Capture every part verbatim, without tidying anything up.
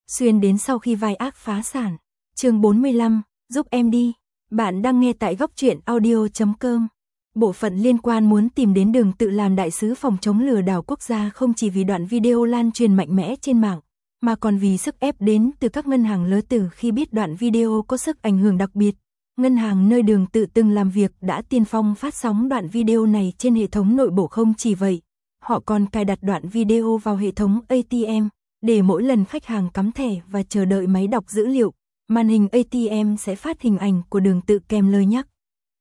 xuyên đến sau khi vai ác phá sản. Chương bốn mươi lăm, giúp em đi. Bạn đang nghe tại góc truyện audio chấm com. Bộ phận liên quan muốn tìm đến Đường Tự làm đại sứ phòng chống lừa đảo quốc gia không chỉ vì đoạn video lan truyền mạnh mẽ trên mạng, mà còn vì sức ép đến từ các ngân hàng lớn. Từ khi biết đoạn video có sức ảnh hưởng đặc biệt, ngân hàng nơi Đường Tự từng làm việc đã tiên phong phát sóng đoạn video này trên hệ thống nội bộ. Không chỉ vậy, họ còn cài đặt đoạn video vào hệ thống a tê em, để mỗi lần khách hàng cắm thẻ và chờ đợi máy đọc dữ liệu, màn hình a tê em sẽ phát hình ảnh của Đường Tự kèm lời nhắc.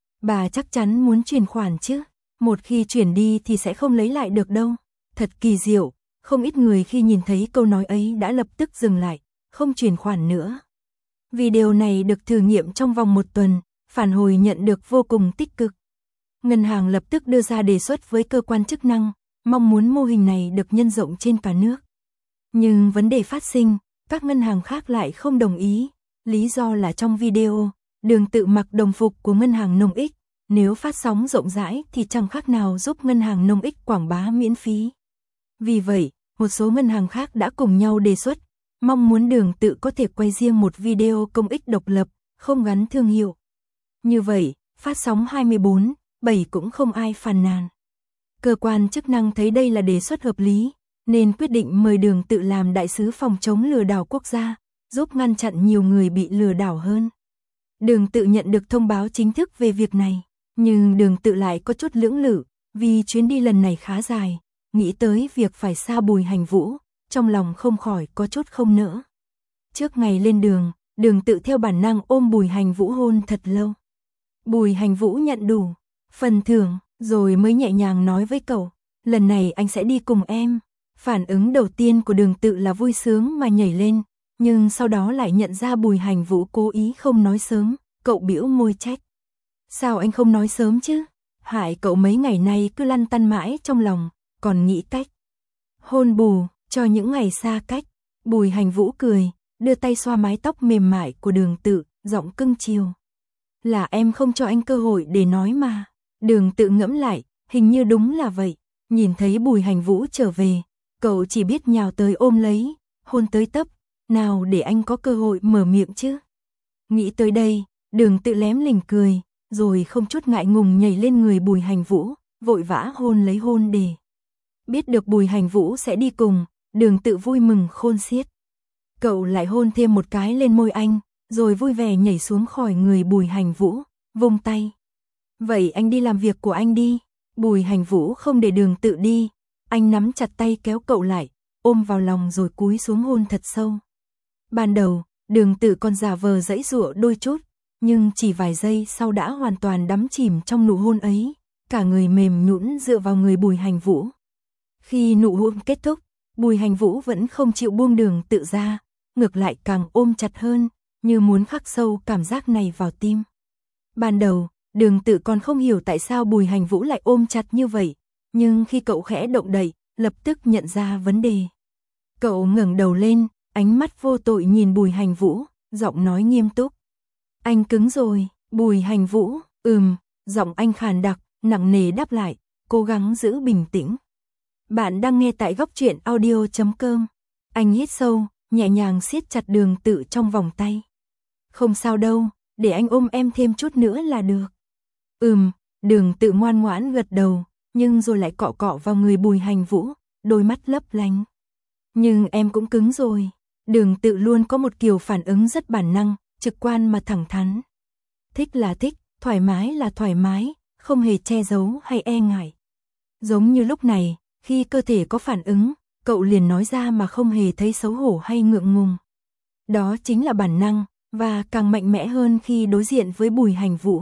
Bà chắc chắn muốn chuyển khoản chứ, một khi chuyển đi thì sẽ không lấy lại được đâu. Thật kỳ diệu, không ít người khi nhìn thấy câu nói ấy đã lập tức dừng lại, không chuyển khoản nữa. Video này được thử nghiệm trong vòng một tuần, phản hồi nhận được vô cùng tích cực. Ngân hàng lập tức đưa ra đề xuất với cơ quan chức năng, mong muốn mô hình này được nhân rộng trên cả nước. Nhưng vấn đề phát sinh, các ngân hàng khác lại không đồng ý, lý do là trong video, Đường Tự mặc đồng phục của ngân hàng Nông Ích, nếu phát sóng rộng rãi thì chẳng khác nào giúp ngân hàng Nông Ích quảng bá miễn phí. Vì vậy, một số ngân hàng khác đã cùng nhau đề xuất, mong muốn Đường Tự có thể quay riêng một video công ích độc lập, không gắn thương hiệu. Như vậy, phát sóng hai mươi bốn bảy cũng không ai phàn nàn. Cơ quan chức năng thấy đây là đề xuất hợp lý, nên quyết định mời Đường Tự làm đại sứ phòng chống lừa đảo quốc gia, giúp ngăn chặn nhiều người bị lừa đảo hơn. Đường Tự nhận được thông báo chính thức về việc này, nhưng Đường Tự lại có chút lưỡng lự, vì chuyến đi lần này khá dài, nghĩ tới việc phải xa Bùi Hành Vũ, trong lòng không khỏi có chút không nỡ. Trước ngày lên đường, Đường Tự theo bản năng ôm Bùi Hành Vũ hôn thật lâu. Bùi Hành Vũ nhận đủ phần thưởng, rồi mới nhẹ nhàng nói với cậu, lần này anh sẽ đi cùng em. Phản ứng đầu tiên của Đường Tự là vui sướng mà nhảy lên, nhưng sau đó lại nhận ra Bùi Hành Vũ cố ý không nói sớm, cậu bĩu môi trách. Sao anh không nói sớm chứ? Hại cậu mấy ngày nay cứ lăn tăn mãi trong lòng, còn nghĩ cách hôn bù cho những ngày xa cách. Bùi Hành Vũ cười, đưa tay xoa mái tóc mềm mại của Đường Tự, giọng cưng chiều. Là em không cho anh cơ hội để nói mà. Đường Tự ngẫm lại, hình như đúng là vậy. Nhìn thấy Bùi Hành Vũ trở về, cậu chỉ biết nhào tới ôm lấy, hôn tới tấp, nào để anh có cơ hội mở miệng chứ. Nghĩ tới đây, Đường Tự lém lỉnh cười, rồi không chút ngại ngùng nhảy lên người Bùi Hành Vũ, vội vã hôn lấy hôn đề. Biết được Bùi Hành Vũ sẽ đi cùng, Đường Tự vui mừng khôn xiết. Cậu lại hôn thêm một cái lên môi anh, rồi vui vẻ nhảy xuống khỏi người Bùi Hành Vũ, vung tay. Vậy anh đi làm việc của anh đi. Bùi Hành Vũ không để Đường Tự đi, anh nắm chặt tay kéo cậu lại, ôm vào lòng rồi cúi xuống hôn thật sâu. Ban đầu, Đường Tự còn giả vờ giãy giụa đôi chút, nhưng chỉ vài giây sau đã hoàn toàn đắm chìm trong nụ hôn ấy, cả người mềm nhũn dựa vào người Bùi Hành Vũ. Khi nụ hôn kết thúc, Bùi Hành Vũ vẫn không chịu buông Đường Tự ra, ngược lại càng ôm chặt hơn, như muốn khắc sâu cảm giác này vào tim. Ban đầu, Đường Tự còn không hiểu tại sao Bùi Hành Vũ lại ôm chặt như vậy, nhưng khi cậu khẽ động đậy, lập tức nhận ra vấn đề. Cậu ngẩng đầu lên, ánh mắt vô tội nhìn Bùi Hành Vũ, giọng nói nghiêm túc. Anh cứng rồi. Bùi Hành Vũ, ừm, giọng anh khàn đặc, nặng nề đáp lại, cố gắng giữ bình tĩnh. Bạn đang nghe tại góc truyện audio chấm com. Anh hít sâu, nhẹ nhàng siết chặt Đường Tự trong vòng tay. Không sao đâu, để anh ôm em thêm chút nữa là được. Ừm, Đường Tự ngoan ngoãn gật đầu, nhưng rồi lại cọ cọ vào người Bùi Hành Vũ, đôi mắt lấp lánh. Nhưng em cũng cứng rồi. Đường Tự luôn có một kiểu phản ứng rất bản năng, trực quan mà thẳng thắn. Thích là thích, thoải mái là thoải mái, không hề che giấu hay e ngại. Giống như lúc này, khi cơ thể có phản ứng, cậu liền nói ra mà không hề thấy xấu hổ hay ngượng ngùng. Đó chính là bản năng, và càng mạnh mẽ hơn khi đối diện với Bùi Hành Vũ.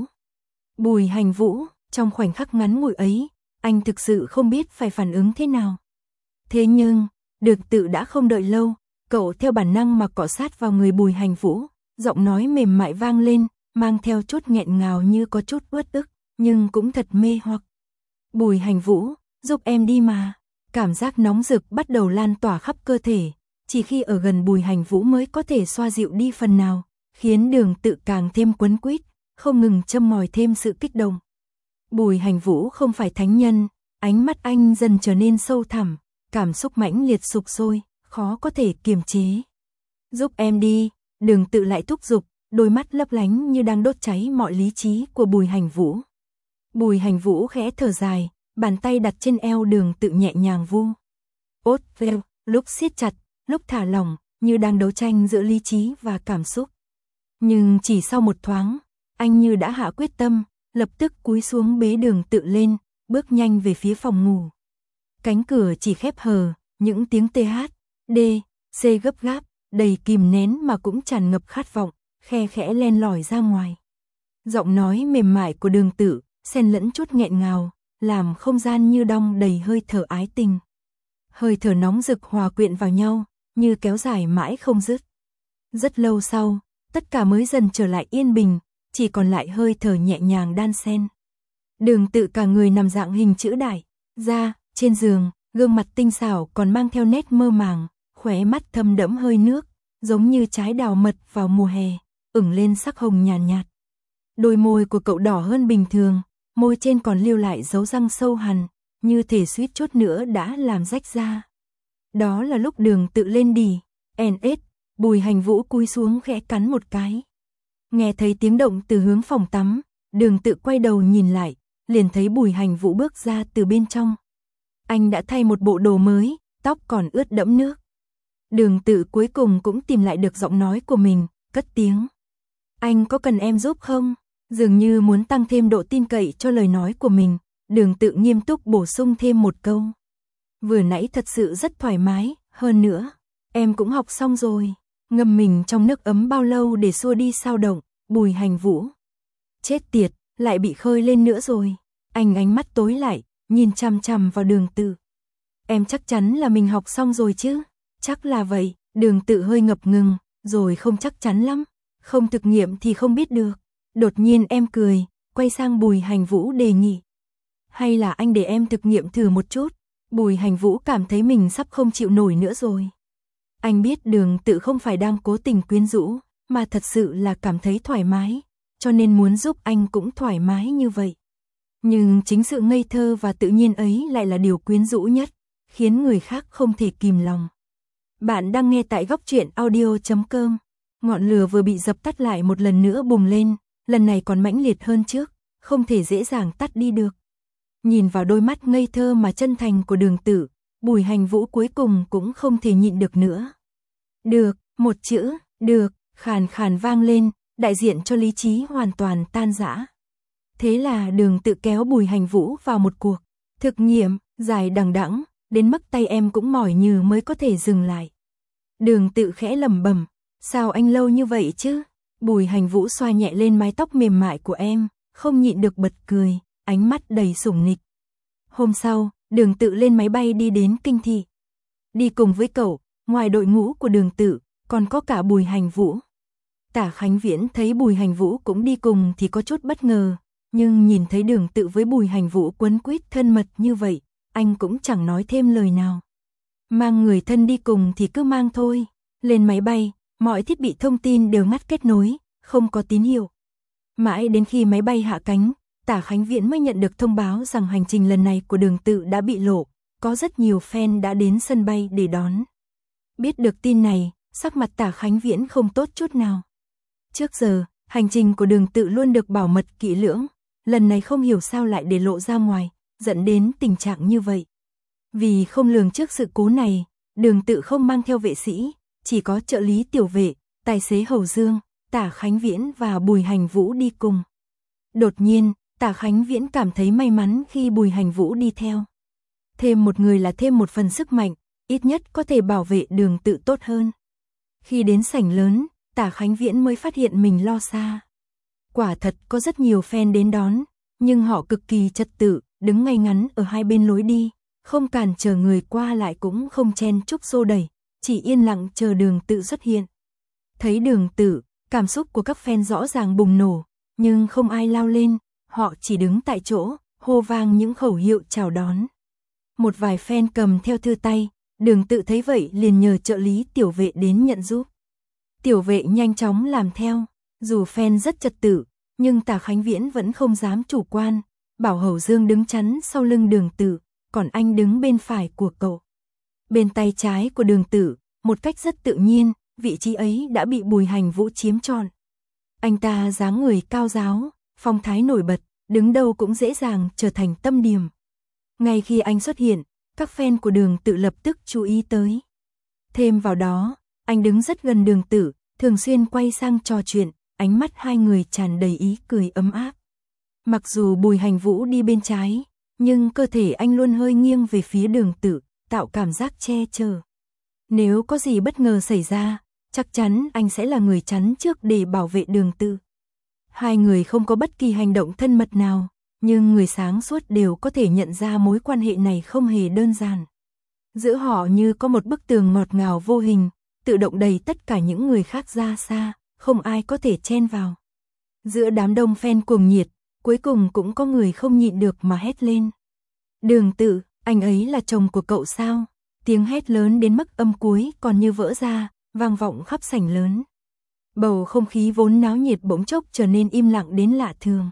Bùi Hành Vũ, trong khoảnh khắc ngắn ngủi ấy, anh thực sự không biết phải phản ứng thế nào. Thế nhưng, Đường Tự đã không đợi lâu, cậu theo bản năng mà cọ sát vào người Bùi Hành Vũ, giọng nói mềm mại vang lên, mang theo chút nghẹn ngào như có chút uất ức, nhưng cũng thật mê hoặc. Bùi Hành Vũ, giúp em đi mà. Cảm giác nóng rực bắt đầu lan tỏa khắp cơ thể, chỉ khi ở gần Bùi Hành Vũ mới có thể xoa dịu đi phần nào, khiến Đường Tự càng thêm quấn quýt, không ngừng châm mồi thêm sự kích động. Bùi Hành Vũ không phải thánh nhân, ánh mắt anh dần trở nên sâu thẳm, cảm xúc mãnh liệt sục sôi, khó có thể kiềm chế. Giúp em đi, Đường Tự lại thúc giục, đôi mắt lấp lánh như đang đốt cháy mọi lý trí của Bùi Hành Vũ. Bùi Hành Vũ khẽ thở dài, bàn tay đặt trên eo Đường Tự nhẹ nhàng vu. Ốt veo, lúc siết chặt, lúc thả lỏng, như đang đấu tranh giữa lý trí và cảm xúc. Nhưng chỉ sau một thoáng, anh như đã hạ quyết tâm, lập tức cúi xuống bế Đường Tự lên, bước nhanh về phía phòng ngủ. Cánh cửa chỉ khép hờ, những tiếng tê hát, đê, xê gấp gáp, đầy kìm nén mà cũng tràn ngập khát vọng, khe khẽ len lỏi ra ngoài. Giọng nói mềm mại của Đường Tự, xen lẫn chút nghẹn ngào, làm không gian như đong đầy hơi thở ái tình. Hơi thở nóng rực hòa quyện vào nhau, như kéo dài mãi không dứt. Rất lâu sau, tất cả mới dần trở lại yên bình, chỉ còn lại hơi thở nhẹ nhàng đan xen. Đường Tự cả người nằm dạng hình chữ đại, ra, trên giường, gương mặt tinh xảo còn mang theo nét mơ màng, khóe mắt thâm đẫm hơi nước, giống như trái đào mật vào mùa hè, ửng lên sắc hồng nhàn nhạt, nhạt. Đôi môi của cậu đỏ hơn bình thường, môi trên còn lưu lại dấu răng sâu hằn, như thể suýt chút nữa đã làm rách ra. Đó là lúc Đường Tự lên đỉ, en ết, Bùi Hành Vũ cúi xuống khẽ cắn một cái. Nghe thấy tiếng động từ hướng phòng tắm, Đường Tự quay đầu nhìn lại, liền thấy Bùi Hành Vũ bước ra từ bên trong. Anh đã thay một bộ đồ mới, tóc còn ướt đẫm nước. Đường Tự cuối cùng cũng tìm lại được giọng nói của mình, cất tiếng. Anh có cần em giúp không? Dường như muốn tăng thêm độ tin cậy cho lời nói của mình, Đường Tự nghiêm túc bổ sung thêm một câu. Vừa nãy thật sự rất thoải mái, hơn nữa, em cũng học xong rồi. Ngâm mình trong nước ấm bao lâu để xua đi xao động, Bùi Hành Vũ. Chết tiệt, lại bị khơi lên nữa rồi. Anh ánh mắt tối lại, nhìn chằm chằm vào Đường Tự. Em chắc chắn là mình học xong rồi chứ? Chắc là vậy, Đường Tự hơi ngập ngừng, rồi không chắc chắn lắm. Không thực nghiệm thì không biết được. Đột nhiên em cười, quay sang Bùi Hành Vũ đề nghị. Hay là anh để em thực nghiệm thử một chút? Bùi Hành Vũ cảm thấy mình sắp không chịu nổi nữa rồi. Anh biết Đường Tự không phải đang cố tình quyến rũ, mà thật sự là cảm thấy thoải mái, cho nên muốn giúp anh cũng thoải mái như vậy. Nhưng chính sự ngây thơ và tự nhiên ấy lại là điều quyến rũ nhất, khiến người khác không thể kìm lòng. Bạn đang nghe tại góc truyện audio chấm com. Ngọn lửa vừa bị dập tắt lại một lần nữa bùng lên, lần này còn mãnh liệt hơn trước, không thể dễ dàng tắt đi được. Nhìn vào đôi mắt ngây thơ mà chân thành của Đường Tự, Bùi Hành Vũ cuối cùng cũng không thể nhịn được nữa. Được, một chữ, được, khàn khàn vang lên, đại diện cho lý trí hoàn toàn tan rã. Thế là Đường Tự kéo Bùi Hành Vũ vào một cuộc thực nghiệm dài đằng đẵng, đến mức tay em cũng mỏi nhừ mới có thể dừng lại. Đường Tự khẽ lẩm bẩm, sao anh lâu như vậy chứ? Bùi Hành Vũ xoa nhẹ lên mái tóc mềm mại của em, không nhịn được bật cười, ánh mắt đầy sủng nịch. Hôm sau, Đường Tự lên máy bay đi đến Kinh Thị. Đi cùng với cậu, ngoài đội ngũ của Đường Tự, còn có cả Bùi Hành Vũ. Tả Khánh Viễn thấy Bùi Hành Vũ cũng đi cùng thì có chút bất ngờ, nhưng nhìn thấy Đường Tự với Bùi Hành Vũ quấn quýt thân mật như vậy, anh cũng chẳng nói thêm lời nào. Mang người thân đi cùng thì cứ mang thôi. Lên máy bay, mọi thiết bị thông tin đều ngắt kết nối, không có tín hiệu. Mãi đến khi máy bay hạ cánh, Tả Khánh Viễn mới nhận được thông báo rằng hành trình lần này của Đường Tự đã bị lộ, có rất nhiều fan đã đến sân bay để đón. Biết được tin này, sắc mặt Tả Khánh Viễn không tốt chút nào. Trước giờ, hành trình của Đường Tự luôn được bảo mật kỹ lưỡng, lần này không hiểu sao lại để lộ ra ngoài, dẫn đến tình trạng như vậy. Vì không lường trước sự cố này, Đường Tự không mang theo vệ sĩ, chỉ có trợ lý tiểu vệ, tài xế Hầu Dương, Tả Khánh Viễn và Bùi Hành Vũ đi cùng. Đột nhiên, Tả Khánh Viễn cảm thấy may mắn khi Bùi Hành Vũ đi theo. Thêm một người là thêm một phần sức mạnh, ít nhất có thể bảo vệ Đường Tự tốt hơn. Khi đến sảnh lớn, Tả Khánh Viễn mới phát hiện mình lo xa. Quả thật có rất nhiều fan đến đón, nhưng họ cực kỳ trật tự, đứng ngay ngắn ở hai bên lối đi, không cản trở người qua lại cũng không chen chúc xô đẩy, chỉ yên lặng chờ Đường Tự xuất hiện. Thấy Đường Tự, cảm xúc của các fan rõ ràng bùng nổ, nhưng không ai lao lên, họ chỉ đứng tại chỗ, hô vang những khẩu hiệu chào đón. Một vài fan cầm theo thư tay, Đường Tự thấy vậy liền nhờ trợ lý tiểu vệ đến nhận giúp. Tiểu vệ nhanh chóng làm theo, dù fan rất trật tự, nhưng Tả Khánh Viễn vẫn không dám chủ quan, bảo Hầu Dương đứng chắn sau lưng Đường Tự, còn anh đứng bên phải của cậu. Bên tay trái của Đường Tự, một cách rất tự nhiên, vị trí ấy đã bị Bùi Hành Vũ chiếm trọn. Anh ta dáng người cao ráo, phong thái nổi bật, đứng đâu cũng dễ dàng trở thành tâm điểm. Ngay khi anh xuất hiện, các fan của Đường Tự lập tức chú ý tới. Thêm vào đó, anh đứng rất gần Đường Tự, thường xuyên quay sang trò chuyện, ánh mắt hai người tràn đầy ý cười ấm áp. Mặc dù Bùi Hành Vũ đi bên trái, nhưng cơ thể anh luôn hơi nghiêng về phía Đường Tự, tạo cảm giác che chở. Nếu có gì bất ngờ xảy ra, chắc chắn anh sẽ là người chắn trước để bảo vệ Đường Tự. Hai người không có bất kỳ hành động thân mật nào, nhưng người sáng suốt đều có thể nhận ra mối quan hệ này không hề đơn giản. Giữa họ như có một bức tường ngọt ngào vô hình, tự động đẩy tất cả những người khác ra xa, không ai có thể chen vào. Giữa đám đông fan cuồng nhiệt, cuối cùng cũng có người không nhịn được mà hét lên. Đường Tự, anh ấy là chồng của cậu sao? Tiếng hét lớn đến mức âm cuối còn như vỡ ra, vang vọng khắp sảnh lớn. Bầu không khí vốn náo nhiệt bỗng chốc trở nên im lặng đến lạ thường.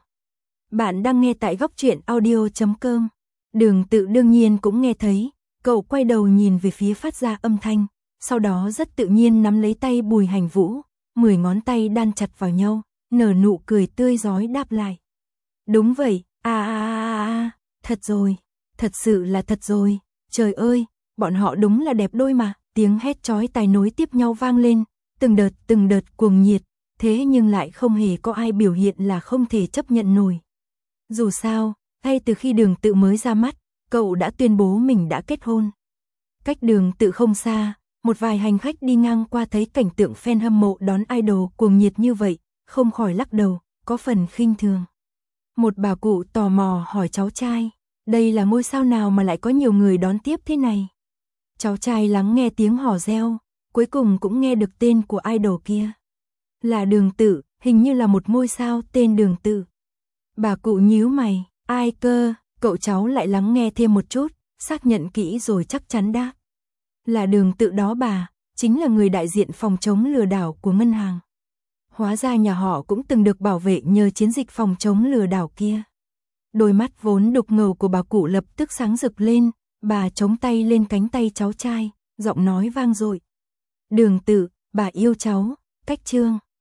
Bạn đang nghe tại góc truyện audio chấm com. Đường Tự đương nhiên cũng nghe thấy, cậu quay đầu nhìn về phía phát ra âm thanh, sau đó rất tự nhiên nắm lấy tay Bùi Hành Vũ, mười ngón tay đan chặt vào nhau, nở nụ cười tươi rói đáp lại. Đúng vậy, a a a a, thật rồi, thật sự là thật rồi, trời ơi, bọn họ đúng là đẹp đôi mà, tiếng hét chói tai nối tiếp nhau vang lên, từng đợt từng đợt cuồng nhiệt, thế nhưng lại không hề có ai biểu hiện là không thể chấp nhận nổi. Dù sao, ngay từ khi Đường Tự mới ra mắt, cậu đã tuyên bố mình đã kết hôn. Cách Đường Tự không xa, một vài hành khách đi ngang qua thấy cảnh tượng fan hâm mộ đón idol cuồng nhiệt như vậy, không khỏi lắc đầu, có phần khinh thường. Một bà cụ tò mò hỏi cháu trai, đây là ngôi sao nào mà lại có nhiều người đón tiếp thế này? Cháu trai lắng nghe tiếng hò reo, cuối cùng cũng nghe được tên của idol kia. Là Đường Tự, hình như là một ngôi sao tên Đường Tự. Bà cụ nhíu mày, ai cơ, cậu cháu lại lắng nghe thêm một chút, xác nhận kỹ rồi chắc chắn đáp. Là Đường Tự đó bà, chính là người đại diện phòng chống lừa đảo của ngân hàng. Hóa ra nhà họ cũng từng được bảo vệ nhờ chiến dịch phòng chống lừa đảo kia. Đôi mắt vốn đục ngầu của bà cụ lập tức sáng rực lên, bà chống tay lên cánh tay cháu trai, giọng nói vang dội. Đường Tự, bà yêu cháu, cách chương.